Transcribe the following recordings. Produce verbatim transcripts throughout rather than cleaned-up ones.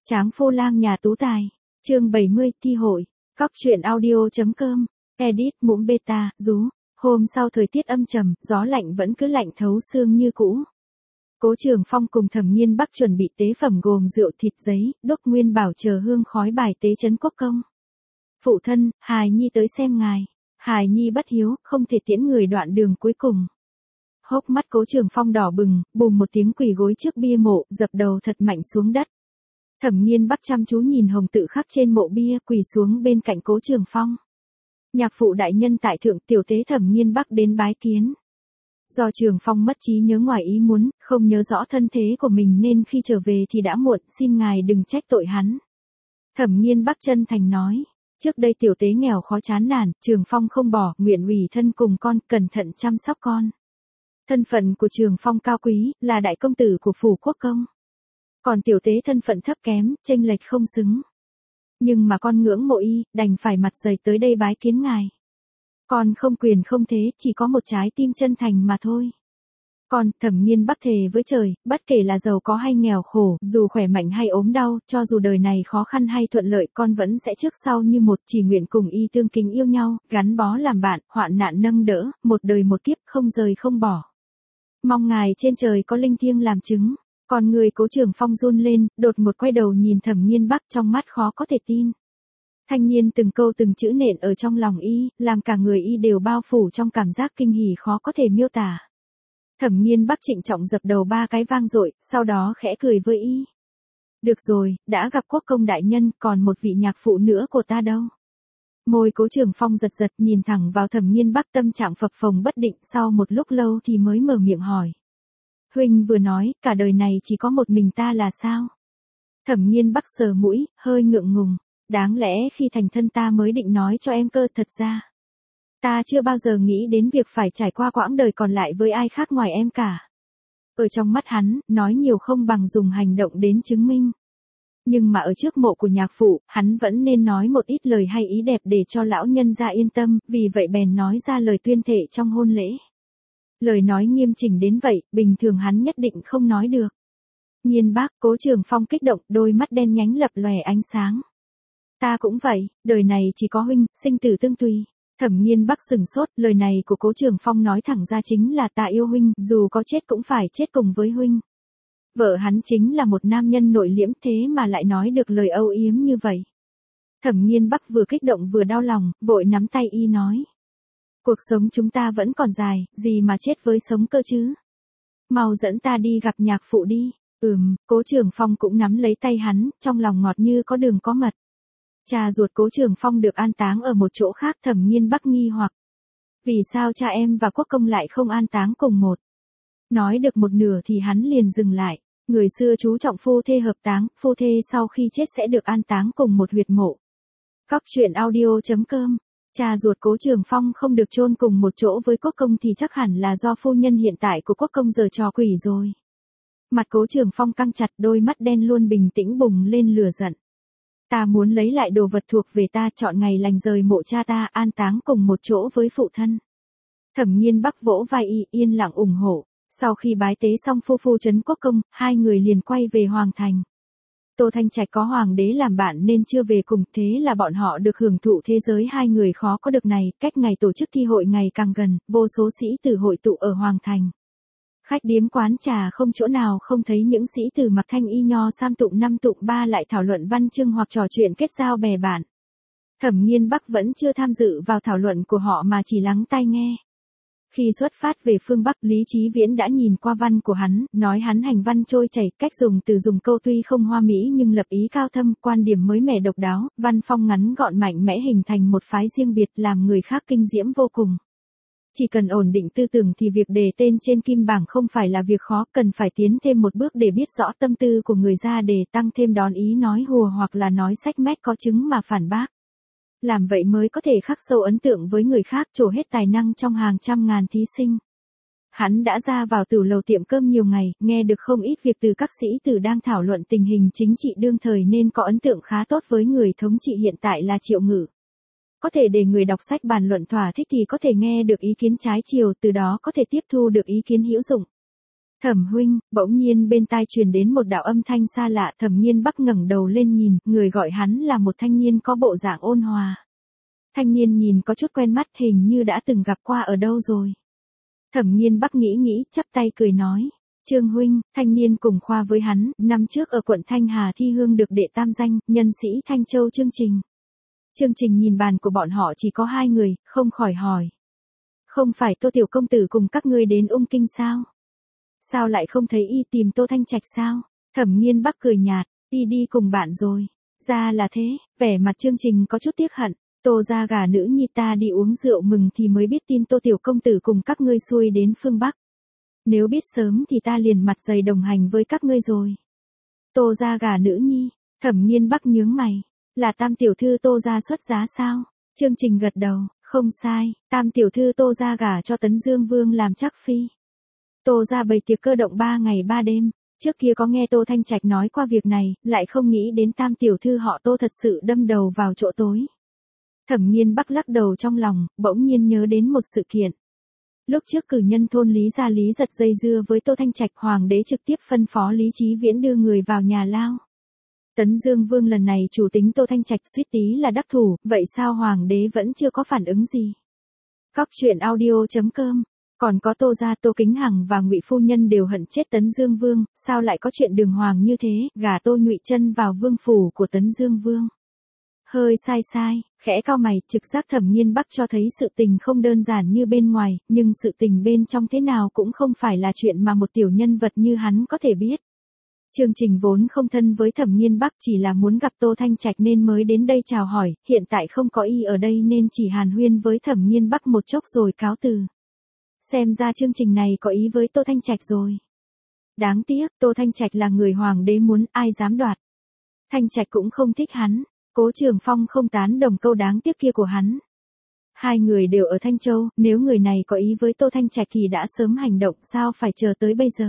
Tráng phô lang nhà tú tài. Chương bảy mươi, thi hội. Cóc truyện audio.com. Edit Mũm Beta, rú. Hôm sau thời tiết âm trầm, gió lạnh vẫn cứ lạnh thấu xương như cũ. Cố Trường Phong cùng Thẩm Nghiên Bắc chuẩn bị tế phẩm gồm rượu thịt giấy, đốt nguyên bảo chờ hương khói bài tế trấn quốc công. Phụ thân, hài nhi tới xem ngài. Hài nhi bất hiếu, không thể tiễn người đoạn đường cuối cùng. Hốc mắt Cố Trường Phong đỏ bừng, bùm một tiếng quỳ gối trước bia mộ, dập đầu thật mạnh xuống đất. Thẩm Nghiên Bắc chăm chú nhìn hồng tự khắc trên mộ bia, quỳ xuống bên cạnh Cố Trường Phong. Nhạc phụ đại nhân tại thượng, tiểu tế Thẩm Nghiên Bắc đến bái kiến. Do Trường Phong mất trí nhớ ngoài ý muốn, không nhớ rõ thân thế của mình nên khi trở về thì đã muộn, xin ngài đừng trách tội hắn. Thẩm Nghiên Bắc chân thành nói, trước đây tiểu tế nghèo khó chán nản, Trường Phong không bỏ, nguyện ủy thân cùng con, cẩn thận chăm sóc con. Thân phận của Trường Phong cao quý, là đại công tử của phủ quốc công. Còn tiểu tế thân phận thấp kém, chênh lệch không xứng. Nhưng mà con ngưỡng mộ y, đành phải mặt dày tới đây bái kiến ngài. Con không quyền không thế, chỉ có một trái tim chân thành mà thôi. Con, Thẩm Nghiên Bắc thề với trời, bất kể là giàu có hay nghèo khổ, dù khỏe mạnh hay ốm đau, cho dù đời này khó khăn hay thuận lợi, con vẫn sẽ trước sau như một, chỉ nguyện cùng y tương kính yêu nhau, gắn bó làm bạn, hoạn nạn nâng đỡ, một đời một kiếp, không rời không bỏ. Mong ngài trên trời có linh thiêng làm chứng. Còn người Cố Trường Phong run lên, đột ngột quay đầu nhìn Thẩm Nghiên Bắc, trong mắt khó có thể tin. Thanh niên từng câu từng chữ nện ở trong lòng y, làm cả người y đều bao phủ trong cảm giác kinh hỉ khó có thể miêu tả. Thẩm Nghiên Bắc trịnh trọng dập đầu ba cái vang dội, sau đó khẽ cười với y. Được rồi, đã gặp quốc công đại nhân, còn một vị nhạc phụ nữa của ta đâu. Môi Cố Trường Phong giật giật nhìn thẳng vào Thẩm Nghiên Bắc, tâm trạng phập phồng bất định, sau một lúc lâu thì mới mở miệng hỏi. Huynh vừa nói, cả đời này chỉ có một mình ta là sao? Thẩm Nghiên Bắc sờ mũi, hơi ngượng ngùng. Đáng lẽ khi thành thân ta mới định nói cho em cơ, thật ra. Ta chưa bao giờ nghĩ đến việc phải trải qua quãng đời còn lại với ai khác ngoài em cả. Ở trong mắt hắn, nói nhiều không bằng dùng hành động đến chứng minh. Nhưng mà ở trước mộ của nhạc phụ, hắn vẫn nên nói một ít lời hay ý đẹp để cho lão nhân gia yên tâm, vì vậy bèn nói ra lời tuyên thệ trong hôn lễ. Lời nói nghiêm chỉnh đến vậy, bình thường hắn nhất định không nói được. Nghiên Bắc, Cố Trường Phong kích động, đôi mắt đen nhánh lập lòe ánh sáng. Ta cũng vậy, đời này chỉ có huynh, sinh tử tương tùy. Thẩm Nghiên Bắc sừng sốt, lời này của Cố Trường Phong nói thẳng ra chính là ta yêu huynh, dù có chết cũng phải chết cùng với huynh. Vợ hắn chính là một nam nhân nội liễm, thế mà lại nói được lời âu yếm như vậy. Thẩm Nghiên Bắc vừa kích động vừa đau lòng, vội nắm tay y nói. Cuộc sống chúng ta vẫn còn dài, gì mà chết với sống cơ chứ. Mau dẫn ta đi gặp nhạc phụ đi. Ừm, Cố Trường Phong cũng nắm lấy tay hắn, trong lòng ngọt như có đường có mật. Cha ruột Cố Trường Phong được an táng ở một chỗ khác, Thẩm Nghiên Bắc nghi hoặc. Vì sao cha em và quốc công lại không an táng cùng một? Nói được một nửa thì hắn liền dừng lại. Người xưa chú trọng phu thê hợp táng, phu thê sau khi chết sẽ được an táng cùng một huyệt mộ. Cóc truyện audio.com. Cha ruột Cố Trường Phong không được chôn cùng một chỗ với quốc công thì chắc hẳn là do phu nhân hiện tại của quốc công giở trò quỷ rồi. Mặt Cố Trường Phong căng chặt, đôi mắt đen luôn bình tĩnh bùng lên lửa giận. Ta muốn lấy lại đồ vật thuộc về ta, chọn ngày lành rời mộ cha ta, an táng cùng một chỗ với phụ thân. Thẩm Nghiên Bắc vỗ vai y, yên lặng ủng hộ. Sau khi bái tế xong phu phu trấn quốc công, hai người liền quay về Hoàng Thành. Tô Thanh Trạch có hoàng đế làm bạn nên chưa về cùng, thế là bọn họ được hưởng thụ thế giới hai người khó có được này. Cách ngày tổ chức thi hội ngày càng gần, vô số sĩ tử hội tụ ở Hoàng Thành. Khách điếm quán trà không chỗ nào không thấy những sĩ tử mặc thanh y nho sam tụng năm tụng ba lại thảo luận văn chương hoặc trò chuyện kết giao bè bạn. Thẩm Nghiên Bắc vẫn chưa tham dự vào thảo luận của họ mà chỉ lắng tai nghe. Khi xuất phát về phương Bắc, Lý Chí Viễn đã nhìn qua văn của hắn, nói hắn hành văn trôi chảy, cách dùng từ dùng câu tuy không hoa mỹ nhưng lập ý cao thâm, quan điểm mới mẻ độc đáo, văn phong ngắn gọn mạnh mẽ hình thành một phái riêng biệt làm người khác kinh diễm vô cùng. Chỉ cần ổn định tư tưởng thì việc đề tên trên kim bảng không phải là việc khó, cần phải tiến thêm một bước để biết rõ tâm tư của người ra để tăng thêm đón ý nói hùa hoặc là nói sách mét có chứng mà phản bác. Làm vậy mới có thể khắc sâu ấn tượng với người khác, trổ hết tài năng trong hàng trăm ngàn thí sinh. Hắn đã ra vào tửu lầu tiệm cơm nhiều ngày, nghe được không ít việc từ các sĩ tử đang thảo luận tình hình chính trị đương thời nên có ấn tượng khá tốt với người thống trị hiện tại là Triệu Ngự. Có thể để người đọc sách bàn luận thỏa thích thì có thể nghe được ý kiến trái chiều, từ đó có thể tiếp thu được ý kiến hữu dụng. Thẩm huynh, bỗng nhiên bên tai truyền đến một đạo âm thanh xa lạ. Thẩm Nghiên Bắc ngẩng đầu lên nhìn, người gọi hắn là một thanh niên có bộ dạng ôn hòa. Thanh niên nhìn có chút quen mắt, hình như đã từng gặp qua ở đâu rồi. Thẩm Nghiên Bắc nghĩ nghĩ, chắp tay cười nói. Trương huynh, thanh niên cùng khoa với hắn, năm trước ở quận Thanh Hà thi hương được đệ tam danh, nhân sĩ Thanh Châu Chương Trình. Chương Trình nhìn bàn của bọn họ chỉ có hai người, không khỏi hỏi. Không phải Tô tiểu công tử cùng các ngươi đến Ung Kinh sao? Sao lại không thấy y tìm Tô Thanh Trạch sao? Thẩm Nghiên Bắc cười nhạt, y đi cùng bạn rồi. Ra là thế, vẻ mặt Chương Trình có chút tiếc hận. Tô gia gả nữ nhi ta đi uống rượu mừng thì mới biết tin Tô tiểu công tử cùng các ngươi xuôi đến phương Bắc. Nếu biết sớm thì ta liền mặt dày đồng hành với các ngươi rồi. Tô gia gả nữ nhi, Thẩm Nghiên Bắc nhướng mày, là Tam tiểu thư Tô gia xuất giá sao? Chương Trình gật đầu, không sai, Tam tiểu thư Tô gia gả cho Tấn Dương Vương làm chắc phi. Tô gia bày tiệc cơ động ba ngày ba đêm, trước kia có nghe Tô Thanh Trạch nói qua việc này, lại không nghĩ đến Tam tiểu thư họ Tô thật sự đâm đầu vào chỗ tối. Thẩm Nghiên Bắc lắc đầu trong lòng, bỗng nhiên nhớ đến một sự kiện. Lúc trước cử nhân thôn Lý Gia Lý Giật dây dưa với Tô Thanh Trạch, hoàng đế trực tiếp phân phó Lý Chí Viễn đưa người vào nhà lao. Tấn Dương Vương lần này chủ tính Tô Thanh Trạch suýt tí là đắc thủ, vậy sao hoàng đế vẫn chưa có phản ứng gì? Các chuyện audio chấm com, còn có Tô gia Tô Kính Hằng và Ngụy phu nhân đều hận chết Tấn Dương Vương, sao lại có chuyện đường hoàng như thế, gả Tô Nhụy Chân vào vương phủ của Tấn Dương Vương? Hơi sai sai, khẽ cau mày, trực giác Thẩm Nghiên Bắc cho thấy sự tình không đơn giản như bên ngoài, nhưng sự tình bên trong thế nào cũng không phải là chuyện mà một tiểu nhân vật như hắn có thể biết. Chương Trình vốn không thân với Thẩm Nghiên Bắc, chỉ là muốn gặp Tô Thanh Trạch nên mới đến đây chào hỏi, hiện tại không có y ở đây nên chỉ hàn huyên với Thẩm Nghiên Bắc một chốc rồi cáo từ. Xem ra chương trình này có ý với Tô Thanh Trạch rồi. Đáng tiếc, Tô Thanh Trạch là người hoàng đế muốn, ai dám đoạt. Thanh Trạch cũng không thích hắn. Cố Trường Phong không tán đồng câu đáng tiếc kia của hắn. Hai người đều ở Thanh Châu, nếu người này có ý với Tô Thanh Trạch thì đã sớm hành động, sao phải chờ tới bây giờ?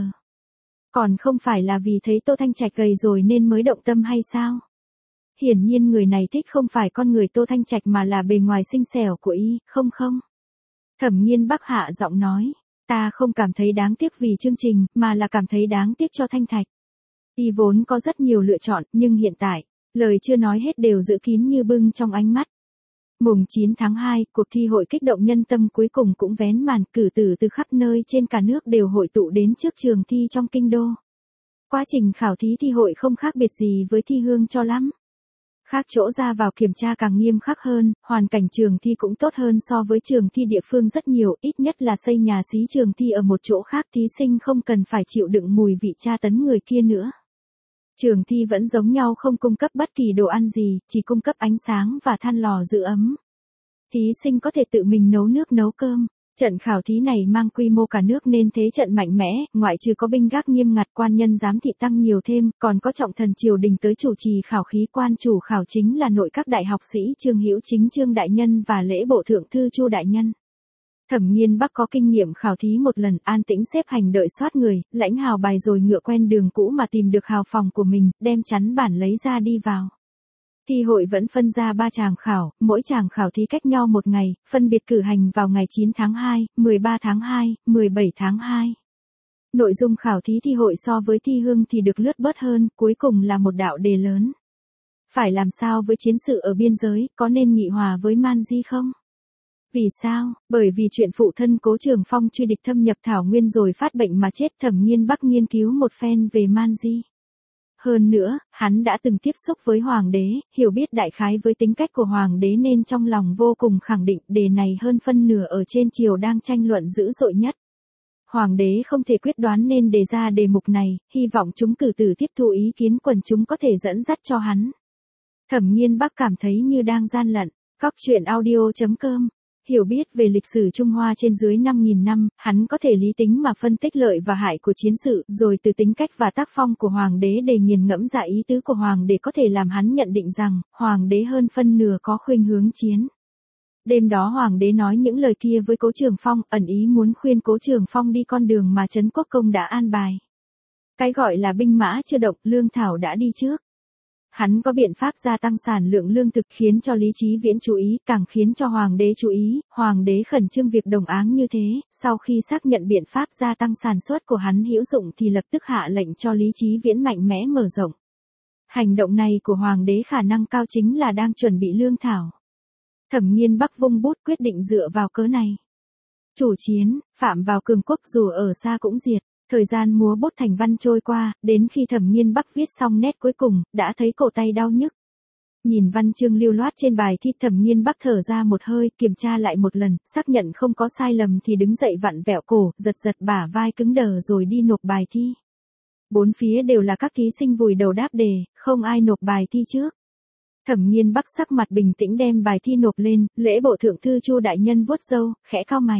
Còn không phải là vì thấy Tô Thanh Trạch gầy rồi nên mới động tâm hay sao? Hiển nhiên người này thích không phải con người Tô Thanh Trạch mà là bề ngoài xinh xẻo của y, không không? Thẩm Nghiên Bắc hạ giọng nói, ta không cảm thấy đáng tiếc vì chương trình, mà là cảm thấy đáng tiếc cho Thanh Thạch. Y vốn có rất nhiều lựa chọn, nhưng hiện tại, lời chưa nói hết đều giữ kín như bưng trong ánh mắt. Mùng chín tháng hai, cuộc thi hội kích động nhân tâm cuối cùng cũng vén màn, cử tử từ khắp nơi trên cả nước đều hội tụ đến trước trường thi trong kinh đô. Quá trình khảo thí thi hội không khác biệt gì với thi hương cho lắm. Khác chỗ ra vào kiểm tra càng nghiêm khắc hơn, hoàn cảnh trường thi cũng tốt hơn so với trường thi địa phương rất nhiều, ít nhất là xây nhà xí trường thi ở một chỗ khác, thí sinh không cần phải chịu đựng mùi vị tra tấn người kia nữa. Trường thi vẫn giống nhau, không cung cấp bất kỳ đồ ăn gì, chỉ cung cấp ánh sáng và than lò giữ ấm. Thí sinh có thể tự mình nấu nước nấu cơm. Trận khảo thí này mang quy mô cả nước nên thế trận mạnh mẽ, ngoại trừ có binh gác nghiêm ngặt, quan nhân giám thị tăng nhiều thêm, còn có trọng thần triều đình tới chủ trì khảo khí, quan chủ khảo chính là nội các đại học sĩ Trương Hữu Chính Trương đại nhân và lễ bộ thượng thư Chu đại nhân. Thẩm Nghiên Bắc có kinh nghiệm khảo thí một lần, an tĩnh xếp hành đợi soát người, lãnh hào bài rồi ngựa quen đường cũ mà tìm được hào phòng của mình, đem chắn bản lấy ra đi vào. Thi hội vẫn phân ra ba tràng khảo, mỗi tràng khảo thí cách nhau một ngày, phân biệt cử hành vào ngày chín tháng hai, mười ba tháng hai, mười bảy tháng hai. Nội dung khảo thí thi hội so với thi hương thì được lướt bớt hơn, cuối cùng là một đạo đề lớn. Phải làm sao với chiến sự ở biên giới, có nên nghị hòa với Man Di không? Vì sao? Bởi vì chuyện phụ thân Cố Trường Phong truy địch thâm nhập Thảo Nguyên rồi phát bệnh mà chết. Thẩm Nghiên Bắc nghiên cứu một phen về Man Di. Hơn nữa, hắn đã từng tiếp xúc với hoàng đế, hiểu biết đại khái với tính cách của hoàng đế nên trong lòng vô cùng khẳng định đề này hơn phân nửa ở trên triều đang tranh luận dữ dội nhất. Hoàng đế không thể quyết đoán nên đề ra đề mục này, hy vọng chúng cử tử tiếp thu ý kiến quần chúng có thể dẫn dắt cho hắn. Thẩm Nghiên Bắc cảm thấy như đang gian lận. Các chuyện audio chấm com. Hiểu biết về lịch sử Trung Hoa trên dưới năm nghìn năm, hắn có thể lý tính mà phân tích lợi và hại của chiến sự, rồi từ tính cách và tác phong của hoàng đế để nghiền ngẫm ra ý tứ của hoàng đế có thể làm hắn nhận định rằng, hoàng đế hơn phân nửa có khuynh hướng chiến. Đêm đó hoàng đế nói những lời kia với Cố Trường Phong, ẩn ý muốn khuyên Cố Trường Phong đi con đường mà Trấn Quốc Công đã an bài. Cái gọi là binh mã chưa động, lương thảo đã đi trước. Hắn có biện pháp gia tăng sản lượng lương thực khiến cho Lý Chí Viễn chú ý, càng khiến cho hoàng đế chú ý, hoàng đế khẩn trương việc đồng áng như thế, sau khi xác nhận biện pháp gia tăng sản xuất của hắn hữu dụng thì lập tức hạ lệnh cho Lý Chí Viễn mạnh mẽ mở rộng. Hành động này của hoàng đế khả năng cao chính là đang chuẩn bị lương thảo. Thẩm Nghiên Bắc vung bút quyết định dựa vào cớ này. Chủ chiến, phạm vào cường quốc dù ở xa cũng diệt. Thời gian múa bút thành văn trôi qua, đến khi Thẩm Nghiên Bắc viết xong nét cuối cùng, đã thấy cổ tay đau nhức. Nhìn văn chương lưu loát trên bài thi, Thẩm Nghiên Bắc thở ra một hơi, kiểm tra lại một lần, xác nhận không có sai lầm thì đứng dậy vặn vẹo cổ, giật giật bả vai cứng đờ rồi đi nộp bài thi. Bốn phía đều là các thí sinh vùi đầu đáp đề, không ai nộp bài thi trước. Thẩm Nghiên Bắc sắc mặt bình tĩnh đem bài thi nộp lên, lễ bộ thượng thư Chu đại nhân vuốt râu, khẽ cau mày.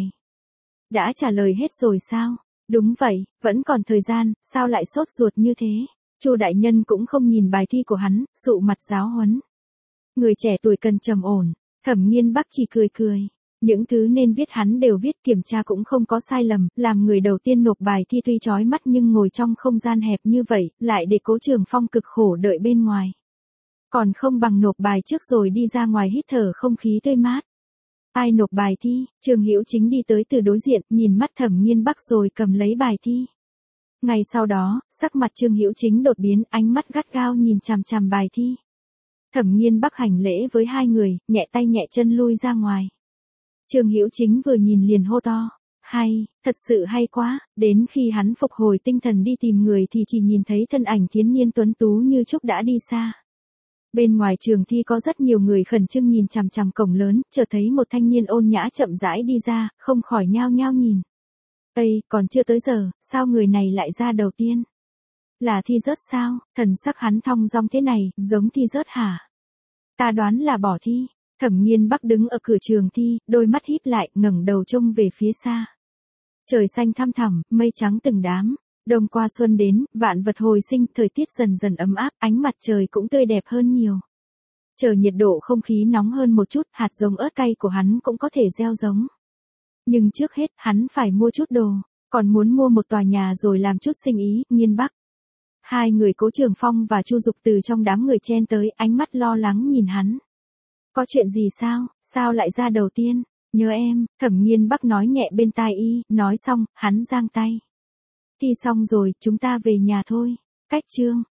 Đã trả lời hết rồi sao? Đúng vậy, vẫn còn thời gian, sao lại sốt ruột như thế? Chu đại nhân cũng không nhìn bài thi của hắn, sụ mặt giáo huấn. Người trẻ tuổi cần trầm ổn, Thẩm Nghiên Bắc chỉ cười cười. Những thứ nên viết hắn đều viết, kiểm tra cũng không có sai lầm, làm người đầu tiên nộp bài thi tuy chói mắt nhưng ngồi trong không gian hẹp như vậy, lại để Cố Trường Phong cực khổ đợi bên ngoài. Còn không bằng nộp bài trước rồi đi ra ngoài hít thở không khí tươi mát. Ai nộp bài thi? Trương Hữu Chính đi tới từ đối diện, nhìn mắt Thẩm Nghiên Bắc rồi cầm lấy bài thi. Ngay sau đó, sắc mặt Trương Hữu Chính đột biến, ánh mắt gắt gao nhìn chằm chằm bài thi. Thẩm Nghiên Bắc hành lễ với hai người, nhẹ tay nhẹ chân lui ra ngoài. Trương Hữu Chính vừa nhìn liền hô to. Hay, thật sự hay quá, đến khi hắn phục hồi tinh thần đi tìm người thì chỉ nhìn thấy thân ảnh thiến niên tuấn tú như trúc đã đi xa. Bên ngoài trường thi có rất nhiều người khẩn trương nhìn chằm chằm cổng lớn, chợt thấy một thanh niên ôn nhã chậm rãi đi ra, không khỏi nhao nhao nhìn. Ây, còn chưa tới giờ, sao người này lại ra đầu tiên? Là thi rớt sao? Thần sắc hắn thong dong thế này, giống thi rớt hả? Ta đoán là bỏ thi. Thẩm Nghiên Bắc đứng ở cửa trường thi, đôi mắt híp lại, ngẩng đầu trông về phía xa. Trời xanh thăm thẳm, mây trắng từng đám. Đông qua xuân đến, vạn vật hồi sinh, thời tiết dần dần ấm áp, ánh mặt trời cũng tươi đẹp hơn nhiều. Chờ nhiệt độ không khí nóng hơn một chút, hạt giống ớt cay của hắn cũng có thể gieo giống. Nhưng trước hết, hắn phải mua chút đồ, còn muốn mua một tòa nhà rồi làm chút sinh ý. Nghiên Bắc. Hai người Cố Trường Phong và Chu Dục từ trong đám người chen tới, ánh mắt lo lắng nhìn hắn. Có chuyện gì sao, sao lại ra đầu tiên? Nhớ em, Thẩm Nghiên Bắc nói nhẹ bên tai y, nói xong, hắn giang tay. Thi xong rồi, chúng ta về nhà thôi. Cách chương.